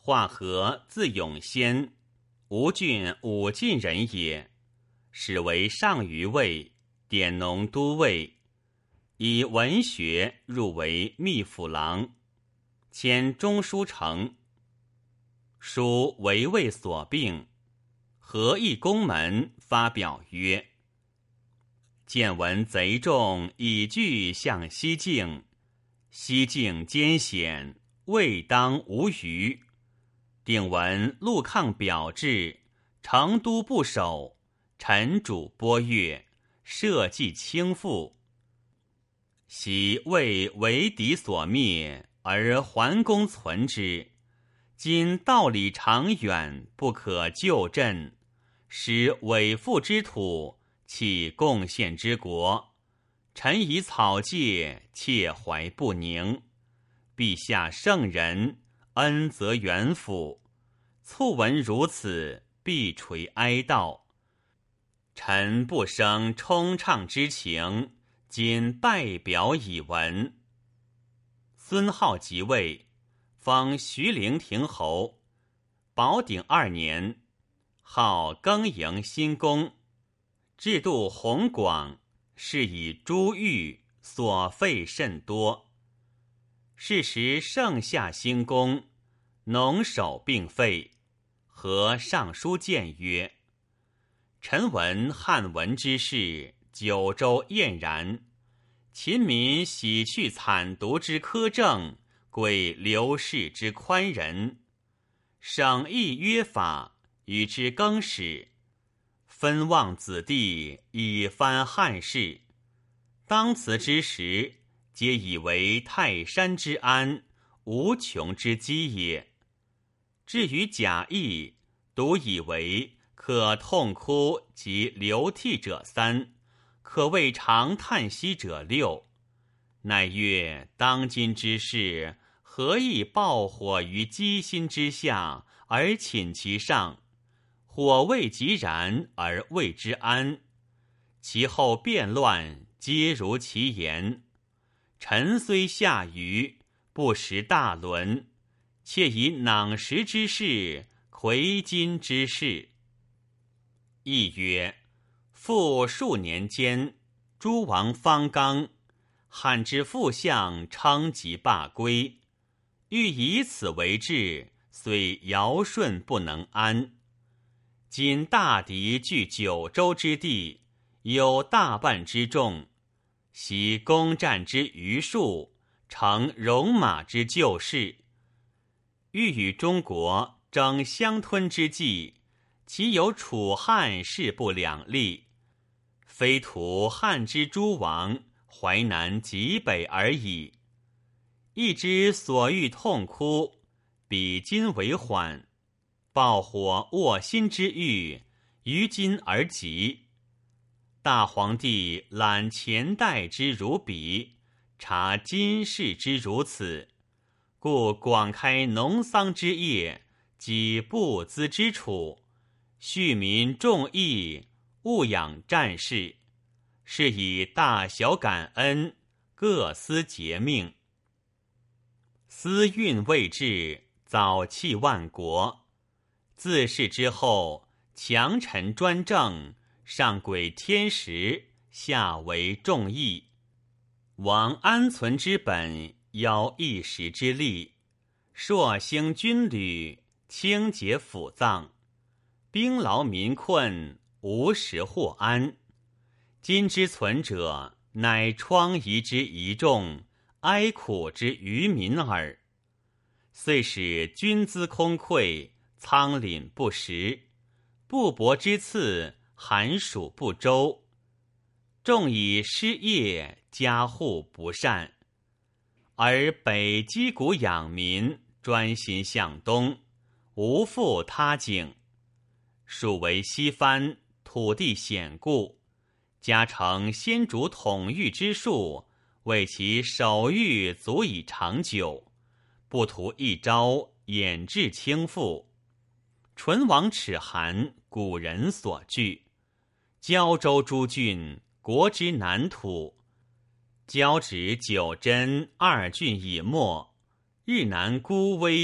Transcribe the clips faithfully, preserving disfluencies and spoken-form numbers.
华和字永先，吴郡武进人也，始为上虞尉，典农都尉，以文学入为秘府郎，迁中书丞。书为魏所病，和议宫门发表曰：见闻贼众以拒向西境，西境艰险，未当无虞。定闻陆抗表至，成都不守，臣主拨越，社稷倾覆。昔为为敌所灭，而桓公存之。今道理长远，不可救朕，使伪父之土，弃贡献之国。臣以草芥，切怀不宁。陛下圣人，恩泽远辅，促闻如此，必垂哀悼。臣不生冲畅之情，今拜表以闻。孙皓即位，封徐陵亭侯。保鼎二年，号更迎新宫，制度弘广，是以珠玉所费甚多。是时盛夏兴宫，农守并废。和尚书谏曰：臣闻汉文之事，九州晏然。秦民喜去惨毒之苛政，贵流士之宽仁。省议约法，与之更始。分望子弟，以翻汉室。当此之时，皆以为泰山之安，无穷之基也。至于贾谊，独以为可痛哭及流涕者三，可谓长叹息者六。乃曰：当今之事，何以爆火于鸡心之下，而寝其上？火未及燃，而谓之安。其后变乱，皆如其言。臣虽下愚，不识大伦，且以囊实之事，魁金之事。亦曰：复数年间，诸王方刚，汉之副相称疾罢归，欲以此为治，虽尧舜不能安。今大敌据九州之地，有大半之众，习攻战之余数，成戎马之旧事。欲与中国争相吞之计，其有楚汉势不两立，非图汉之诸王，淮南极北而已。一之所欲痛哭，比今为缓。爆火卧薪之欲，于今而急。大皇帝览前代之如彼，察今世之如此，故广开农桑之业，及布资之处，恤民众义，务养战士，是以大小感恩，各司节命。私运未至，早弃万国。自是之后，强臣专政，上轨天时，下为众议。王安存之本，邀一时之力，朔兴军旅，清洁府葬，兵劳民困，无时获安。今之存者，乃疮痍之遗众，哀苦之愚民耳。遂使军资空匮，仓廪不实，布帛之赐，寒暑不周，众以失业，家户不善。而北击鼓养民，专心向东，无复他境。属为西藩，土地险固，加成先主统御之术，为其守御足以长久，不图一朝掩至倾覆。唇亡齿寒，古人所惧。胶州诸郡，国之南土。交趾九真二郡以没，日南孤危，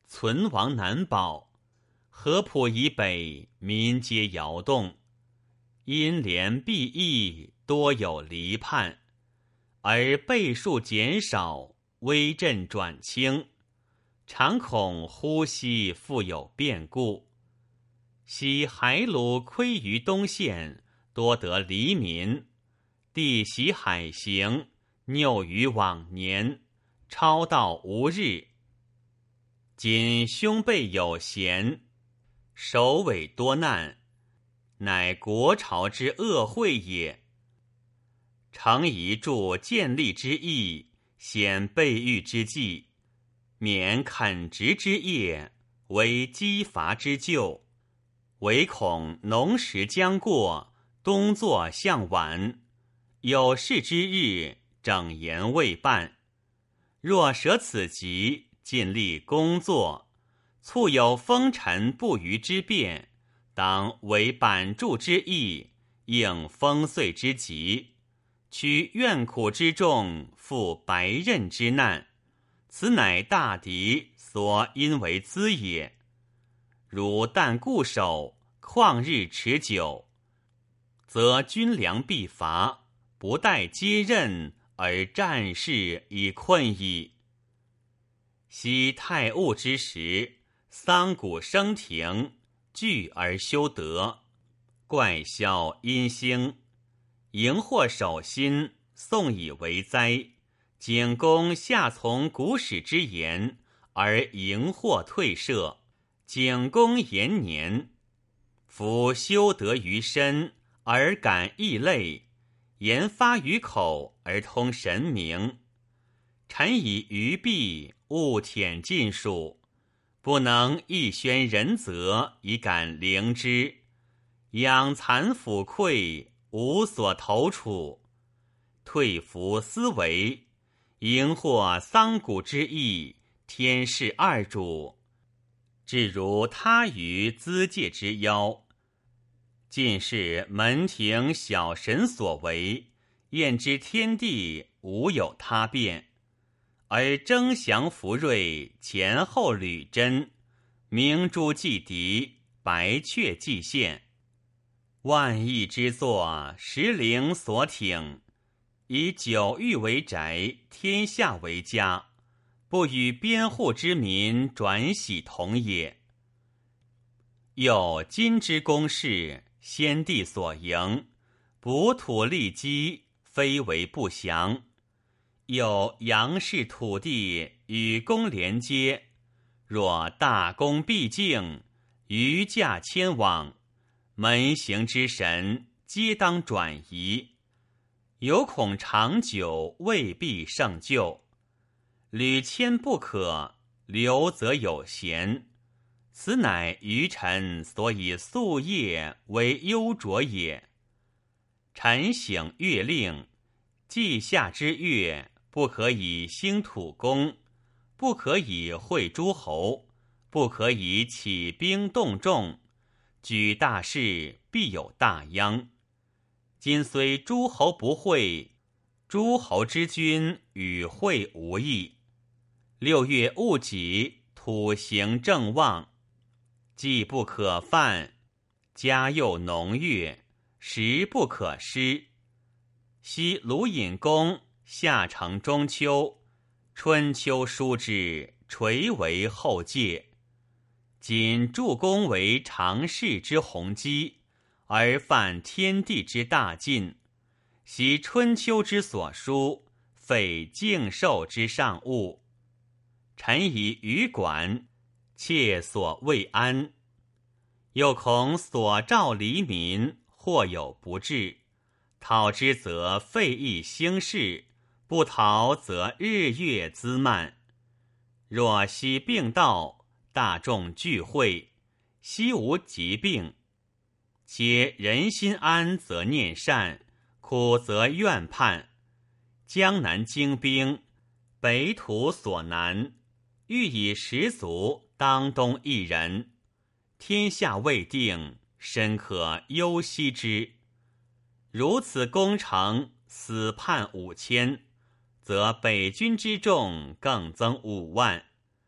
存亡难保。合浦以北，民皆摇动，因连必役，多有离叛，而倍数减少，威震转轻，常恐呼吸复有变故。昔海虏亏于东县，多得黎民，地袭海行，拗于往年，超道无日。今兄辈有贤，首尾多难，乃国朝之恶会也。诚宜助建立之意，显备御之计，免垦殖之业，为积伐之救。唯恐农时将过，冬作向晚，有事之日，整言未办。若舍此急，尽力工作，促有风尘不虞之变，当为板柱之意，应风岁之急，取怨苦之众，负白刃之难，此乃大敌所因为资也。如但固守，旷日持久，则军粮必乏，不待接任，而战事已困矣。昔太戊之时，桑谷生庭，聚而修德，怪消阴兴，荧惑守心，宋以为灾。景公下从古史之言，而荧惑退舍。景公延年，夫修德于身，而感异类，言发于口，而通神明。臣以愚弊，勿舔尽数，不能一宣仁泽，以感灵之。养残抚溃，无所投处。退服思维，荧惑桑谷之意，天士二主，至如他于资界之妖。尽是门庭小神所为，验知天地无有他变。而争祥福瑞，前后履真，明珠祭敌，白雀祭献，万亿之作，石灵所挺，以九域为宅，天下为家，不与边户之民转徙同也。又今之公事，先帝所营，补土立基，非为不祥。有杨氏土地与公连接，若大功必敬，余驾迁往，门行之神皆当转移，有恐长久，未必胜就。屡迁不可，留则有贤，此乃愚臣所以夙夜为忧灼也。臣省月令，季夏之月，不可以兴土公，不可以会诸侯，不可以起兵动众，举大事必有大殃。今虽诸侯不会，诸侯之君与会无异。六月戊己，土行正旺，既不可犯，嘉又农月，时不可失。昔鲁隐公夏承中秋，春秋书之，垂为后戒。今祝公为常世之弘基，而犯天地之大禁，习春秋之所书，废敬寿之上物。臣以余管，切所未安。又恐所召黎民，或有不至，讨之则废邑兴事，不讨则日月滋慢。若昔病道，大众聚会，昔无疾病。且人心安则念善，苦则怨叛。江南精兵，北土所难，欲以十足当东一人。天下未定，深可忧息之。如此攻城，死叛五千，则北军之众更增五万。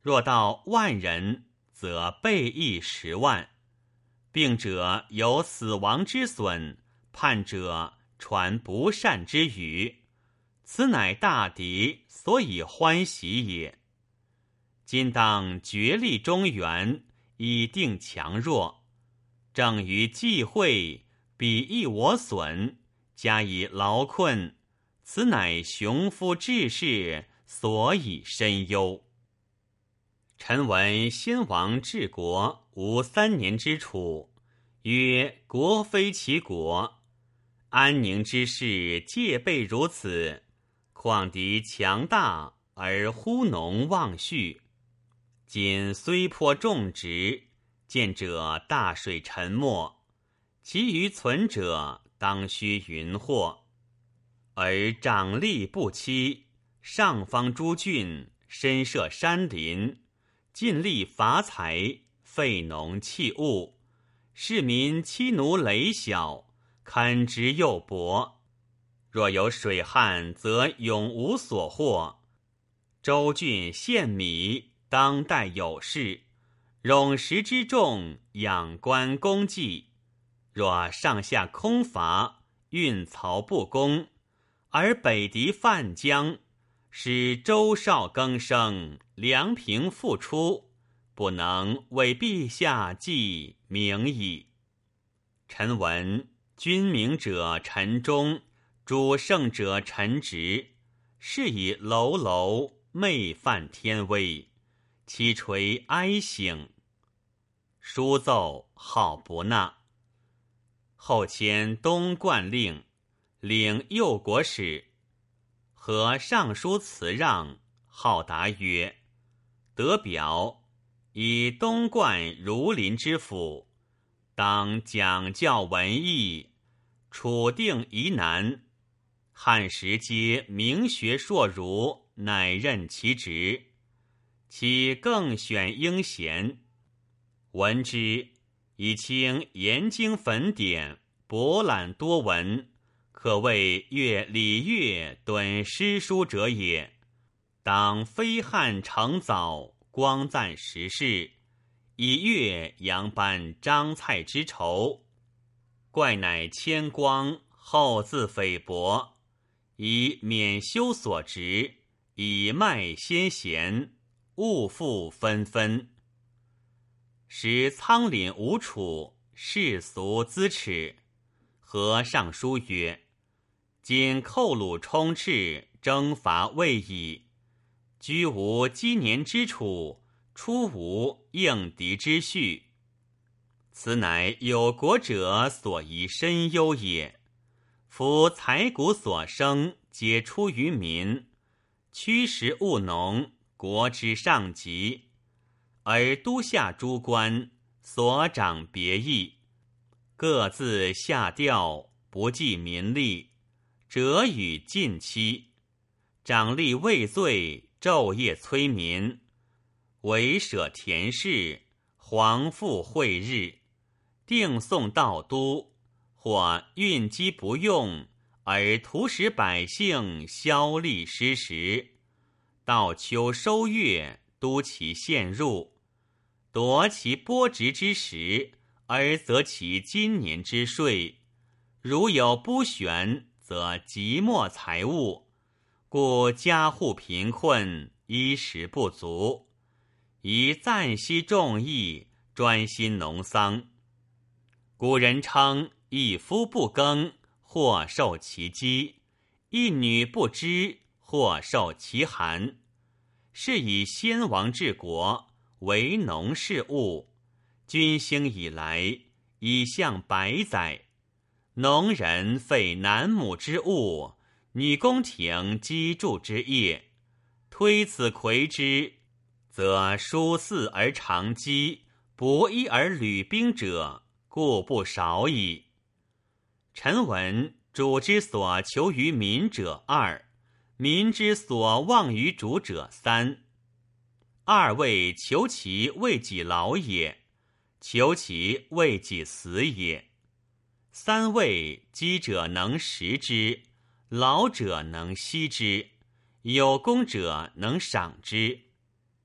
若到万人，则倍役十万。病者有死亡之损，叛者传不善之语，此乃大敌，所以欢喜也。今当决力中原，以定强弱。正于忌讳，彼益我损，加以劳困，此乃雄夫志士，所以深忧。臣闻先王治国无三年之处，曰国非其国。安宁之事戒备如此，况敌强大而忽农忘畜。今虽颇种植，见者大水沉没，其余存者当须云祸。而长吏不期，上方诸郡深涉山林，尽力伐财，废农弃物，市民欺奴累小，堪之又薄。若有水旱，则永无所获。州郡献米，当代有事，冗食之众，养官公祭。若上下空乏，运曹不公，而北敌犯疆，使周少更生，梁平复出，不能为陛下记名矣。臣闻君明者臣忠，主圣者臣直，是以楼楼昧犯天威，其垂哀省。书奏好不纳。后迁东冠令，领右国使，和尚书辞让，好答曰：得表，以东冠儒林之府，当讲教文艺，处定疑难。汉时皆名学硕儒，乃任其职，其更选英贤。闻之，以清严经焚典，博览多闻，可谓阅礼乐，敦诗书者也。当非汉成早，光赞时事，以阅扬班张蔡之仇。怪乃谦光，后自菲薄，以免修所职，以卖先贤，物复纷纷。时仓廪无处，世俗滋耻。和尚书曰：今寇虏充斥，征伐未已，居无积年之处，出无应敌之序。此乃有国者所宜深忧也。夫财谷所生，皆出于民，驱食务农，国之上极。而都下诸官，所长别异，各自下调，不计民力，折与近期。长吏畏罪，昼夜催民，委舍田氏，皇父会日，定送到都，或运机不用，而徒使百姓消力失食。到秋收月，都其献入，夺其剥植之时，而择其今年之税。如有不选，则即没财物，故家户贫困，衣食不足，宜暂息众议，专心农桑。古人称一夫不耕，或受其饥；一女不织，或受其寒。是以先王治国，为农事务，君兴以来，已向百载。农人废男母之务，女宫廷机杼之业，推此魁之，则疏祀而长饥，博衣而履兵者，故不少矣。臣闻主之所求于民者二，民之所望于主者三。二位求其为己劳也，求其为己死也。三位饥者能食之，劳者能息之，有功者能赏之。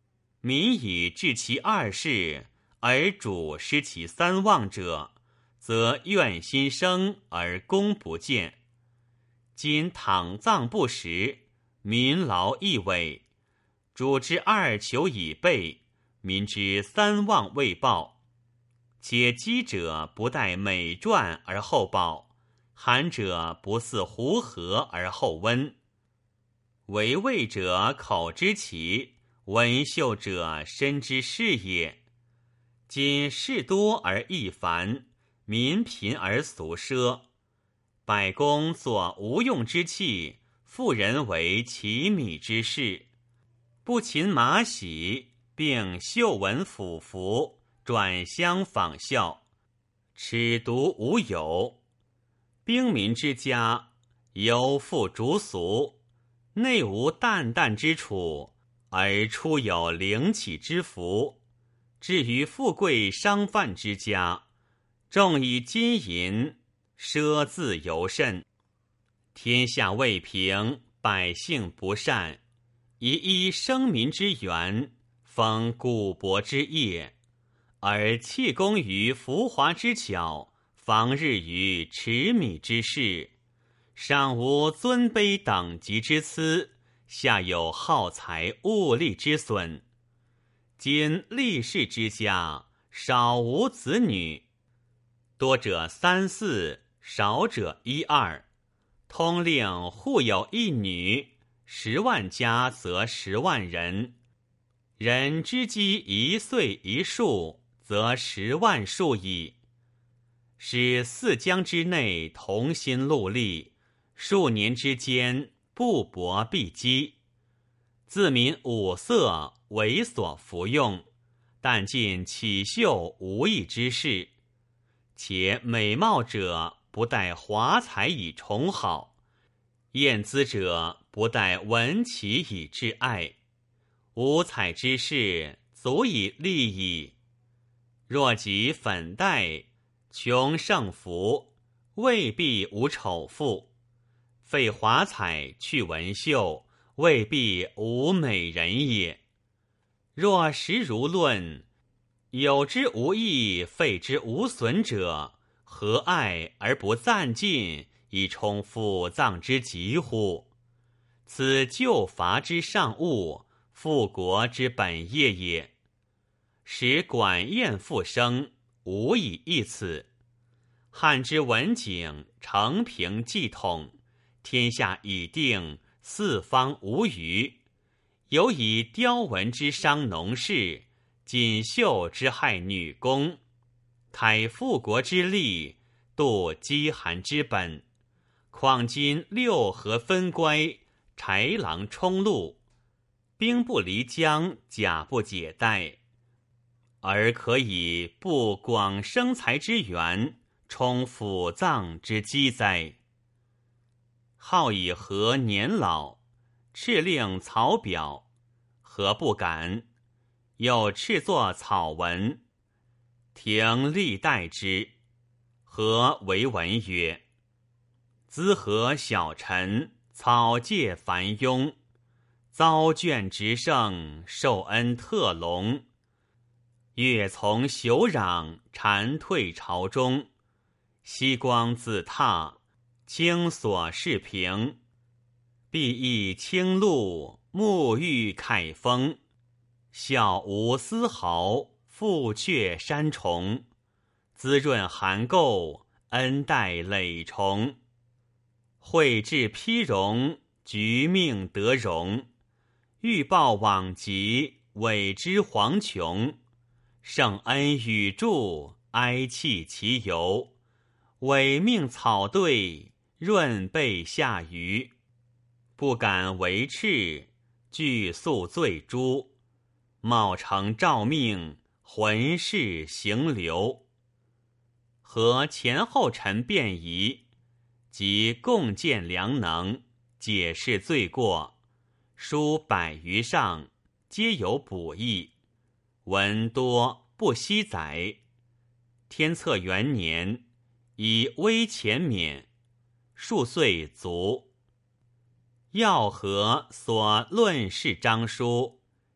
民以治其二世，而主失其三望者，则怨心生而功不见。今躺葬不实，民劳亦委，主之二求以备，民之三望未报。且饥者不待美馔而后饱，寒者不似胡河而后温。为味者口之奇，闻嗅者身之事也。今事多而易繁，民贫而俗奢。百工作无用之器，妇人为奇米之事。不勤马喜，并嗅闻俯服，转相仿效，耻独无有。兵民之家，犹复逐俗，内无淡淡之处，而出有灵气之福。至于富贵商贩之家，重以金银，奢自尤甚。天下未平，百姓不善，以依生民之源，封古薄之业，而弃功于浮华之巧，防日于持米之事。上无尊卑等级之疵，下有耗财物力之损。今立士之家，少无子女，多者三四，少者一二。通令户有一女，十万家则十万人。人之积一岁一数，则十万数矣。使四江之内同心戮力，数年之间不搏必击。自民五色为所服用，但尽起秀无益之事。且美貌者不待华彩以崇好，艳姿者不待文奇以致爱。五彩之事足以立矣。若及粉黛，穷盛服，未必无丑妇；废华彩去文秀，未必无美人也。若实如论，有之无益，废之无损者，何爱而不暂尽，以充腹脏之疾乎？此救伐之上务，复国之本业也。使管晏复生，无以易此。汉之文景，承平继统，天下已定，四方无虞。有以雕文之伤农事，锦绣之害女工，开复国之利，度饥寒之本。况今六合分乖，豺狼冲路，兵不离疆，甲不解带，而可以布广生财之源，充府藏之积哉。好以和年老，敕令草表，何不敢？又敕作草文，廷历代之。何为文曰：资和小臣，草芥繁庸，遭眷直胜，受恩特隆。乐从朽壤，蝉退巢中。夕光自踏，清所视平。碧翼青露，沐浴凯风。笑无丝毫，复却山虫。滋润寒垢，恩待累虫。惠至披荣，局命得荣。欲报往极，委之惶穷。圣恩与助，哀泣其由。委命草对，润备下鱼。不敢为赤，具宿罪诛。冒成诏命，浑氏行流。和前后臣便宜，即共见良能，解释罪过。书百余上，皆有补益。文多不惜载。天策元年，以微前免，数岁卒。要和所论事章书，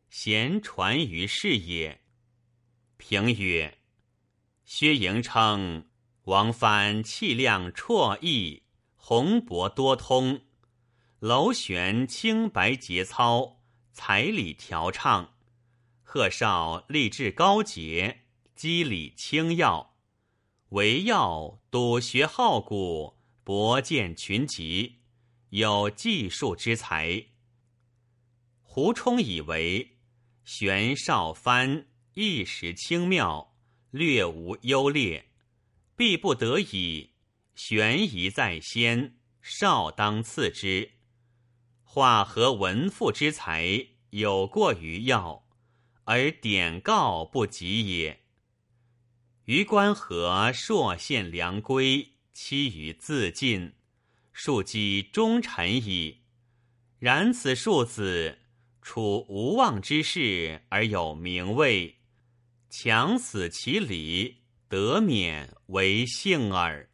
咸传于世也。评曰：薛营称王藩气量绰异，宏博多通，楼玄清白节操，才理调畅。贺绍立志高洁，机理清要，惟要笃学好古，博见群集，有计数之才。胡冲以为玄绍藩一时轻妙，略无优劣，必不得已，玄宜在先，绍当次之。化合文赋之才有过于要，而典告不及也。于关河朔献良规，期于自尽，庶几忠臣矣。然此庶子，处无望之事而有名位，强死其理，得免为幸耳。